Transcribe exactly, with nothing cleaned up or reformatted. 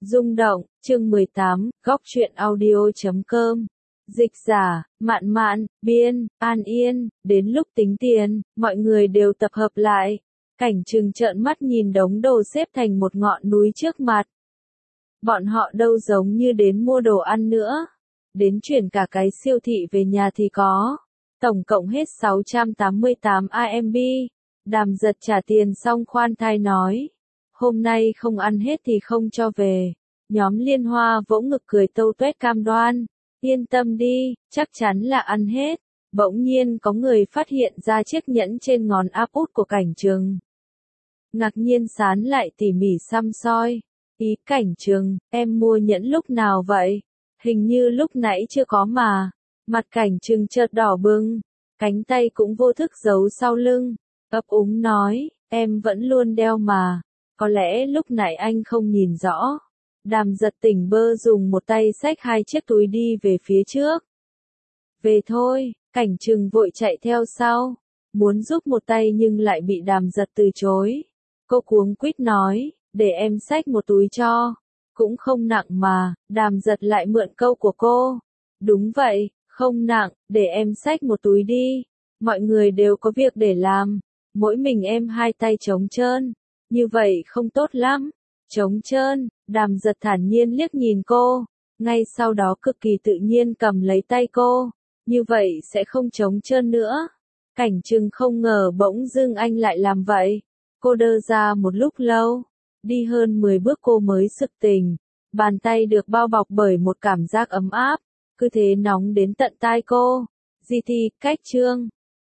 Rung động, chương mười tám, góc truyện audio chấm com. Dịch giả, Mạn Mạn, biên, An Yên, đến lúc tính tiền, mọi người đều tập hợp lại. Cảnh Trừng trợn mắt nhìn đống đồ xếp thành một ngọn núi trước mặt. Bọn họ đâu giống như đến mua đồ ăn nữa. Đến chuyển cả cái siêu thị về nhà thì có. Tổng cộng hết sáu trăm tám mươi tám a em bê. Đàm Giật trả tiền xong khoan thai nói. Hôm nay không ăn hết thì không cho về. Nhóm Liên Hoa vỗ ngực cười tâu tuét cam đoan. Yên tâm đi, chắc chắn là ăn hết. Bỗng nhiên có người phát hiện ra chiếc nhẫn trên ngón áp út của Cảnh Trừng. Ngạc nhiên sán lại tỉ mỉ xăm soi. Ý Cảnh Trừng, em mua nhẫn lúc nào vậy? Hình như lúc nãy chưa có mà. Mặt Cảnh Trừng chợt đỏ bừng. Cánh tay cũng vô thức giấu sau lưng. Ấp úng nói, em vẫn luôn đeo mà. Có lẽ lúc nãy anh không nhìn rõ. Đàm Giật tỉnh bơ dùng một tay xách hai chiếc túi đi về phía trước. Về thôi, Cảnh Trừng vội chạy theo sau. Muốn giúp một tay nhưng lại bị Đàm Giật từ chối. Cô cuống quýt nói, để em xách một túi cho. Cũng không nặng mà, Đàm Giật lại mượn câu của cô. Đúng vậy, không nặng, để em xách một túi đi. Mọi người đều có việc để làm. Mỗi mình em hai tay trống trơn. Như vậy không tốt lắm. Trống trơn, Đàm Giật thản nhiên liếc nhìn cô. Ngay sau đó cực kỳ tự nhiên cầm lấy tay cô. Như vậy sẽ không trống trơn nữa. Cảnh Trừng không ngờ bỗng dưng anh lại làm vậy. Cô đơ ra một lúc lâu. Đi hơn mười bước cô mới sực tỉnh. Bàn tay được bao bọc bởi một cảm giác ấm áp. Cứ thế nóng đến tận tai cô. Gì thì, cách chương.